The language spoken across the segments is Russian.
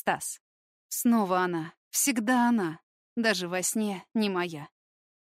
Стас. Снова она. Всегда она. Даже во сне не моя.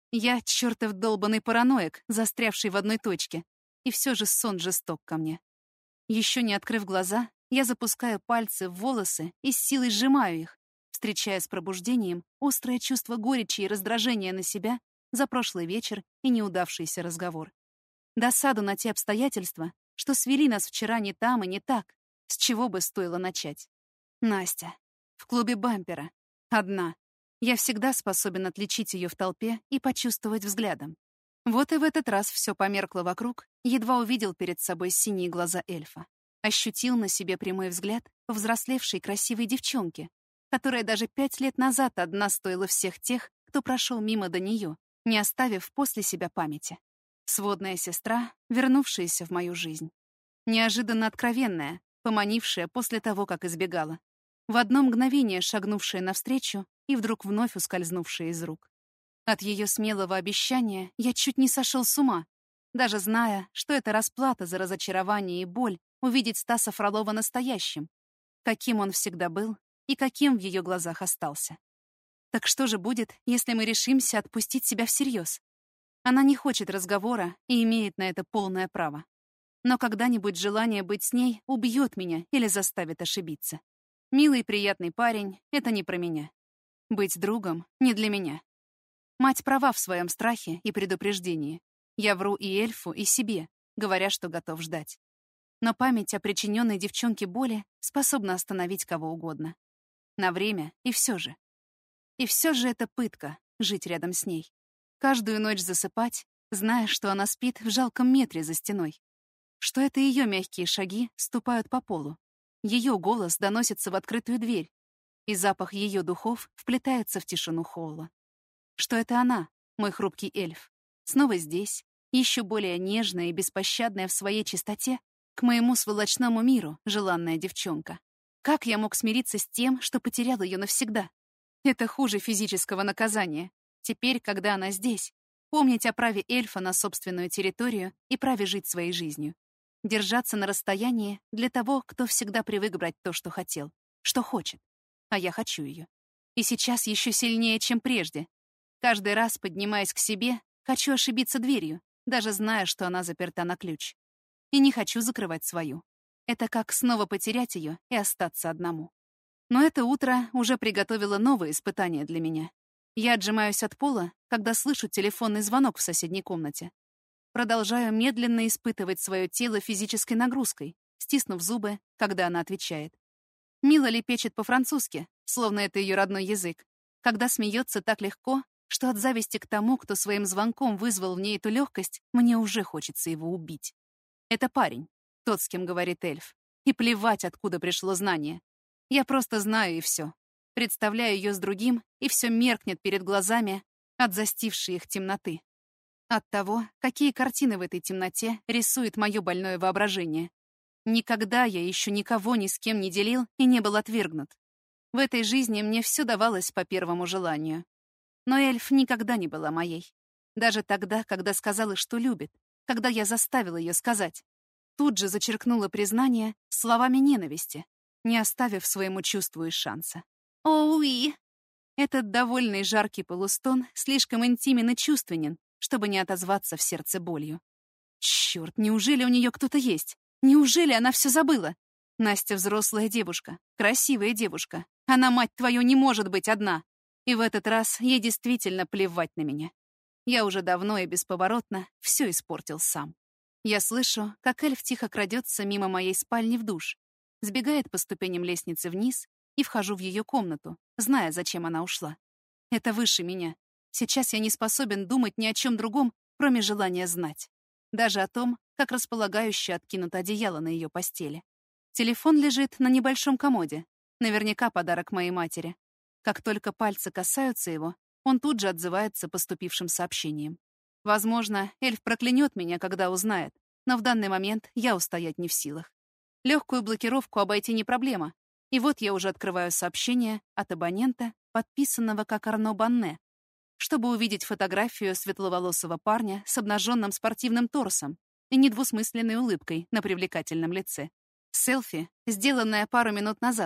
Я чертов долбанный параноик, застрявший в одной точке. И все же сон жесток ко мне. Еще не открыв глаза, я запускаю пальцы в волосы и с силой сжимаю их, встречая с пробуждением острое чувство горечи и раздражения на себя за прошлый вечер и неудавшийся разговор. Досаду на те обстоятельства, что свели нас вчера не там и не так, с чего бы стоило начать. Настя. В клубе бампера. Одна. Я всегда способен отличить ее в толпе и почувствовать взглядом. Вот и в этот раз все померкло вокруг, едва увидел перед собой синие глаза эльфа. Ощутил на себе прямой взгляд повзрослевшей красивой девчонки, которая даже 5 лет назад одна стоила всех тех, кто прошел мимо до нее, не оставив после себя памяти. Сводная сестра, вернувшаяся в мою жизнь. Неожиданно откровенная, поманившая после того, как избегала. В одно мгновение шагнувшая навстречу и вдруг вновь ускользнувшая из рук. От ее смелого обещания я чуть не сошел с ума, даже зная, что это расплата за разочарование и боль увидеть Стаса Фролова настоящим, каким он всегда был и каким в ее глазах остался. Так что же будет, если мы решимся отпустить себя всерьез? Она не хочет разговора и имеет на это полное право. Но когда-нибудь желание быть с ней убьет меня или заставит ошибиться. Милый приятный парень — это не про меня. Быть другом — не для меня. Мать права в своем страхе и предупреждении. Я вру и эльфу, и себе, говоря, что готов ждать. Но память о причиненной девчонке боли способна остановить кого угодно. На время и все же. И все же это пытка — жить рядом с ней. Каждую ночь засыпать, зная, что она спит в жалком метре за стеной. Что это ее мягкие шаги ступают по полу. Ее голос доносится в открытую дверь, и запах ее духов вплетается в тишину холла. Что это она, мой хрупкий эльф, снова здесь, еще более нежная и беспощадная в своей чистоте, к моему сволочному миру, желанная девчонка. Как я мог смириться с тем, что потерял ее навсегда? Это хуже физического наказания. Теперь, когда она здесь, помнить о праве эльфа на собственную территорию и праве жить своей жизнью. Держаться на расстоянии для того, кто всегда привык брать то, что хотел, что хочет. А я хочу ее. И сейчас еще сильнее, чем прежде. Каждый раз, поднимаясь к себе, хочу ошибиться дверью, даже зная, что она заперта на ключ. И не хочу закрывать свою. Это как снова потерять ее и остаться одному. Но это утро уже приготовило новые испытания для меня. Я отжимаюсь от пола, когда слышу телефонный звонок в соседней комнате. Продолжаю медленно испытывать свое тело физической нагрузкой, стиснув зубы, когда она отвечает. Мило лепечет по-французски, словно это ее родной язык, когда смеется так легко, что от зависти к тому, кто своим звонком вызвал в ней эту легкость, мне уже хочется его убить. Это парень, тот, с кем говорит эльф. И плевать, откуда пришло знание. Я просто знаю, и все. Представляю ее с другим, и все меркнет перед глазами от застившей их темноты. От того, какие картины в этой темноте рисует мое больное воображение. Никогда я еще никого ни с кем не делил и не был отвергнут. В этой жизни мне все давалось по первому желанию. Но эльф никогда не была моей. Даже тогда, когда сказала, что любит, когда я заставила ее сказать. Тут же зачеркнула признание словами ненависти, не оставив своему чувству и шанса. «Оуи!» Этот довольный жаркий полустон слишком интимен и чувственен, чтобы не отозваться в сердце болью. Черт, неужели у нее кто-то есть? Неужели она все забыла? Настя взрослая девушка, красивая девушка. Она, мать твою, не может быть одна. И в этот раз ей действительно плевать на меня. Я уже давно и бесповоротно все испортил сам. Я слышу, как эльф тихо крадется мимо моей спальни в душ, сбегает по ступеням лестницы вниз и вхожу в ее комнату, зная, зачем она ушла. Это выше меня. Сейчас я не способен думать ни о чем другом, кроме желания знать. Даже о том, как располагающе откинуто одеяло на ее постели. Телефон лежит на небольшом комоде. Наверняка подарок моей матери. Как только пальцы касаются его, он тут же отзывается поступившим сообщением. Возможно, эльф проклянет меня, когда узнает, но в данный момент я устоять не в силах. Легкую блокировку обойти не проблема. И вот я уже открываю сообщение от абонента, подписанного как Арно Банне, чтобы увидеть фотографию светловолосого парня с обнаженным спортивным торсом и недвусмысленной улыбкой на привлекательном лице. Селфи, сделанное пару минут назад,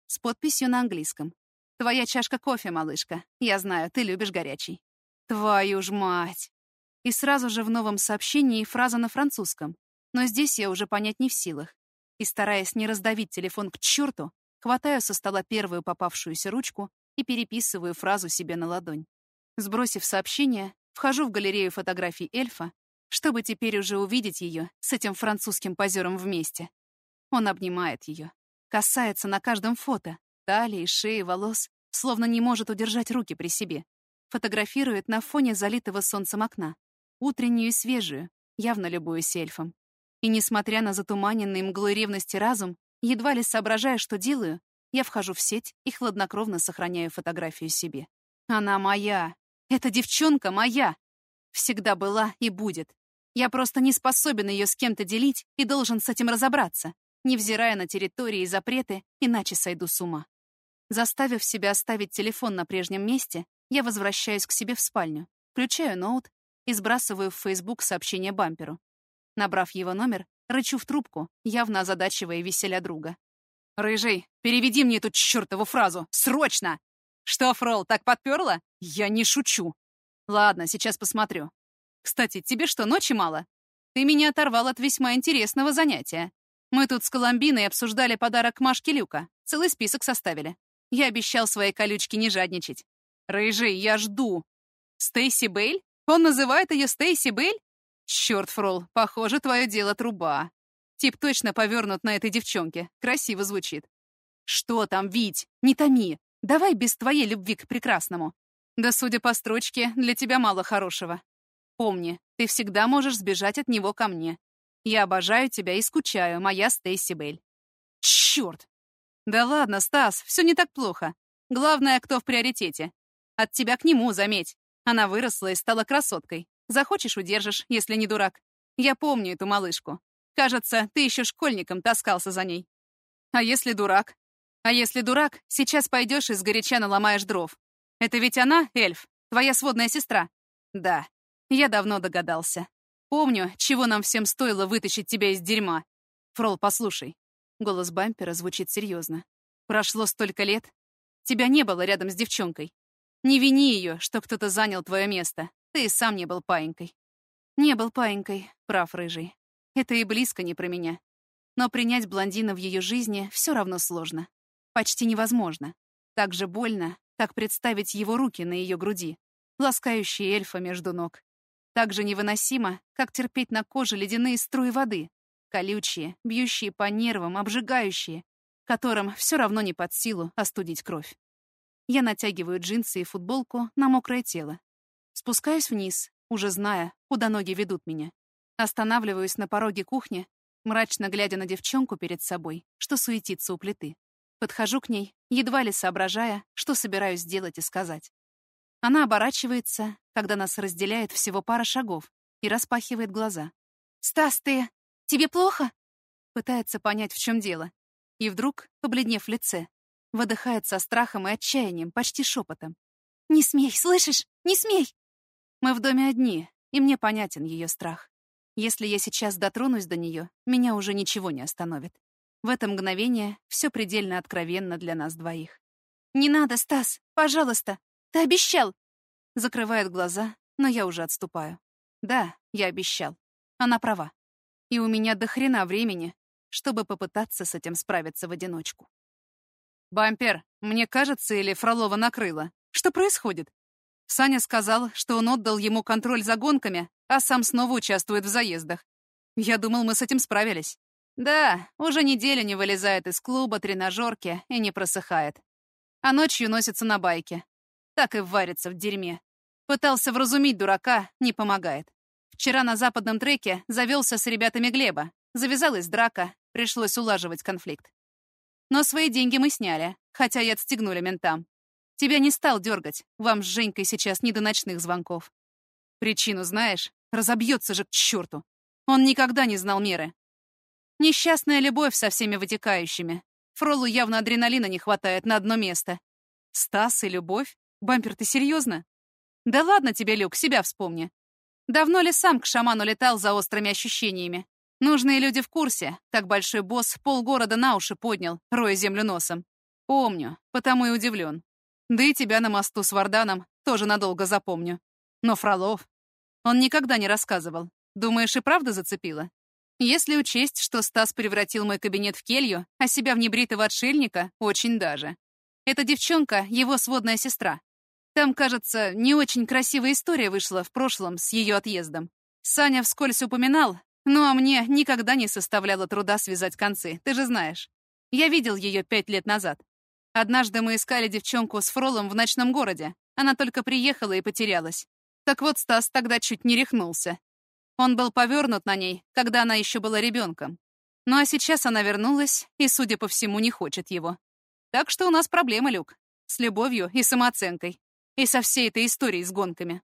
с подписью на английском. «Твоя чашка кофе, малышка. Я знаю, ты любишь горячий». Твою ж мать! И сразу же в новом сообщении фраза на французском. Но здесь я уже понять не в силах. И, стараясь не раздавить телефон к черту, хватаю со стола первую попавшуюся ручку и переписываю фразу себе на ладонь. Сбросив сообщение, вхожу в галерею фотографий эльфа, чтобы теперь уже увидеть ее с этим французским позером вместе. Он обнимает ее, касается на каждом фото, талии, шеи, волос, словно не может удержать руки при себе. Фотографирует на фоне залитого солнцем окна. Утреннюю и свежую, явно любуюсь эльфом. И несмотря на затуманенный мглой ревности разум, едва ли соображая, что делаю, я вхожу в сеть и хладнокровно сохраняю фотографию себе. Она моя. Эта девчонка моя. Всегда была и будет. Я просто не способен ее с кем-то делить и должен с этим разобраться, невзирая на территории и запреты, иначе сойду с ума. Заставив себя оставить телефон на прежнем месте, я возвращаюсь к себе в спальню, включаю ноут и сбрасываю в Facebook сообщение бамперу. Набрав его номер, рычу в трубку, явно озадачивая веселя друга. «Рыжий, переведи мне эту чертову фразу! Срочно!» «Что, Фрол, так подперла? Я не шучу!» «Ладно, сейчас посмотрю. Кстати, тебе что, ночи мало? Ты меня оторвал от весьма интересного занятия. Мы тут с Коломбиной обсуждали подарок Машке Люка. Целый список составили. Я обещал своей колючке не жадничать. Рыжий, я жду. Стейси Бейль? Он называет ее Стейси Бейль? Черт, Фрол, похоже, твое дело труба. Тип точно повернут на этой девчонке. Красиво звучит. Что там, Вить? Не томи. Давай без твоей любви к прекрасному. Да, судя по строчке, для тебя мало хорошего. Помни, ты всегда можешь сбежать от него ко мне. Я обожаю тебя и скучаю, моя Стейси Бейль. Черт! Да ладно, Стас, все не так плохо. Главное, кто в приоритете. От тебя к нему, заметь. Она выросла и стала красоткой. Захочешь — удержишь, если не дурак. Я помню эту малышку. Кажется, ты еще школьником таскался за ней. А если дурак? А если дурак, сейчас пойдешь и сгоряча наломаешь дров. Это ведь она, эльф, твоя сводная сестра? Да, я давно догадался. Помню, чего нам всем стоило вытащить тебя из дерьма. Фрол, послушай. Голос бампера звучит серьезно. Прошло столько лет. Тебя не было рядом с девчонкой. Не вини ее, что кто-то занял твое место. Ты и сам не был паинькой. Не был паинькой, прав, Рыжий. Это и близко не про меня. Но принять блондина в ее жизни все равно сложно. Почти невозможно. Так же больно, как представить его руки на ее груди, ласкающие эльфа между ног. Так же невыносимо, как терпеть на коже ледяные струи воды, колючие, бьющие по нервам, обжигающие, которым все равно не под силу остудить кровь. Я натягиваю джинсы и футболку на мокрое тело. Спускаюсь вниз, уже зная, куда ноги ведут меня. Останавливаюсь на пороге кухни, мрачно глядя на девчонку перед собой, что суетится у плиты. Подхожу к ней, едва ли соображая, что собираюсь сделать и сказать. Она оборачивается, когда нас разделяет всего пара шагов, и распахивает глаза. «Стас, ты... тебе плохо?» Пытается понять, в чем дело. И вдруг, побледнев в лице, выдыхает со страхом и отчаянием, почти шепотом. «Не смей, слышишь? Не смей!» Мы в доме одни, и мне понятен ее страх. Если я сейчас дотронусь до нее, меня уже ничего не остановит. В это мгновение все предельно откровенно для нас двоих. «Не надо, Стас, пожалуйста! Ты обещал!» Закрывает глаза, но я уже отступаю. Да, я обещал. Она права. И у меня до хрена времени, чтобы попытаться с этим справиться в одиночку. «Бампер, мне кажется, или Фролова накрыло? Что происходит?» Саня сказал, что он отдал ему контроль за гонками, а сам снова участвует в заездах. Я думал, мы с этим справились. Да, уже неделю не вылезает из клуба, тренажерки и не просыхает. А ночью носится на байке. Так и варится в дерьме. Пытался вразумить дурака, не помогает. Вчера на западном треке завелся с ребятами Глеба. Завязалась драка, пришлось улаживать конфликт. Но свои деньги мы сняли, хотя и отстегнули ментам. Тебя не стал дергать, вам с Женькой сейчас не до ночных звонков. Причину знаешь? Разобьется же к черту. Он никогда не знал меры. Несчастная любовь со всеми вытекающими. Фролу явно адреналина не хватает на одно место. Стас и любовь? Бампер, ты серьезно? Да ладно тебе, Люк, себя вспомни. Давно ли сам к шаману летал за острыми ощущениями? Нужные люди в курсе, как большой босс полгорода на уши поднял, роя землю носом. Помню, потому и удивлен. Да и тебя на мосту с Варданом тоже надолго запомню. Но Фролов, он никогда не рассказывал. Думаешь, и правда зацепило? Если учесть, что Стас превратил мой кабинет в келью, а себя в небритого отшельника, очень даже. Эта девчонка — его сводная сестра. Там, кажется, не очень красивая история вышла в прошлом с ее отъездом. Саня вскользь упоминал, ну а мне никогда не составляло труда связать концы, ты же знаешь. Я видел ее 5 лет назад. Однажды мы искали девчонку с Фролом в ночном городе. Она только приехала и потерялась. Так вот, Стас тогда чуть не рехнулся. Он был повернут на ней, когда она еще была ребенком. Ну а сейчас она вернулась и, судя по всему, не хочет его. Так что у нас проблема, Люк. С любовью и самооценкой. И со всей этой историей с гонками.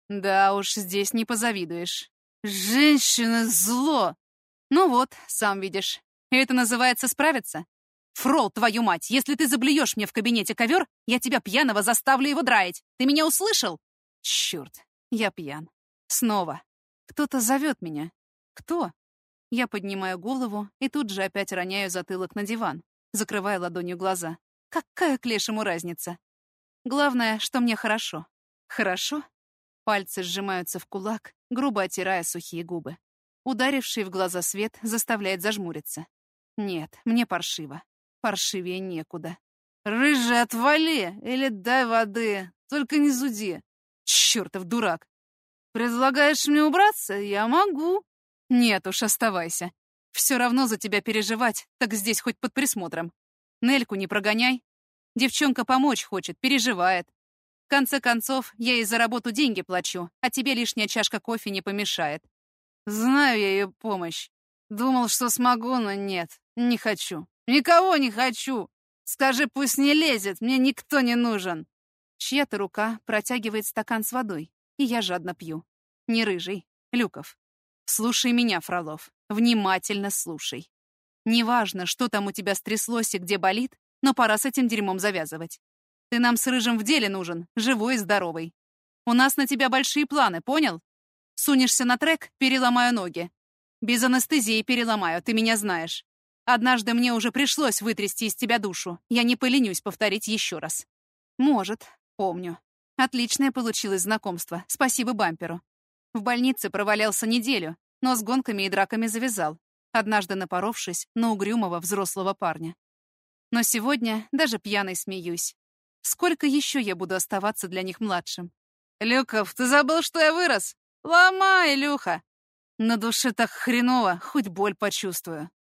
Да уж, здесь не позавидуешь. Женщина — зло! Ну вот, сам видишь. И это называется справиться? Фрол, твою мать, если ты заблюешь мне в кабинете ковер, я тебя пьяного заставлю его драить. Ты меня услышал? Черт, я пьян. Снова. Кто-то зовет меня. Кто? Я поднимаю голову и тут же опять роняю затылок на диван, закрывая ладонью глаза. Какая к лешему разница? Главное, что мне хорошо. Хорошо? Пальцы сжимаются в кулак, грубо оттирая сухие губы. Ударивший в глаза свет заставляет зажмуриться. Нет, мне паршиво. Паршивее некуда. «Рыжий, отвали! Или дай воды! Только не зуди!» Чёртов дурак! «Предлагаешь мне убраться? Я могу!» «Нет уж, оставайся. Все равно за тебя переживать, так здесь хоть под присмотром. Нельку не прогоняй. Девчонка помочь хочет, переживает. В конце концов, я ей за работу деньги плачу, а тебе лишняя чашка кофе не помешает. Знаю я ее помощь. Думал, что смогу, но нет, не хочу. Никого не хочу. Скажи, пусть не лезет, мне никто не нужен. Чья-то рука протягивает стакан с водой, и я жадно пью. Не рыжий, Люков. Слушай меня, Фролов, внимательно слушай. Неважно, что там у тебя стряслось и где болит, но пора с этим дерьмом завязывать. Ты нам с Рыжим в деле нужен, живой и здоровый. У нас на тебя большие планы, понял? Сунешься на трек — переломаю ноги. Без анестезии переломаю, ты меня знаешь. Однажды мне уже пришлось вытрясти из тебя душу. Я не поленюсь повторить еще раз. Может, помню. Отличное получилось знакомство. Спасибо бамперу. В больнице провалялся неделю, но с гонками и драками завязал, однажды напоровшись на угрюмого взрослого парня. Но сегодня даже пьяной смеюсь. Сколько еще я буду оставаться для них младшим? «Люков, ты забыл, что я вырос? Ломай, Илюха!» На душе так хреново, хоть боль почувствую.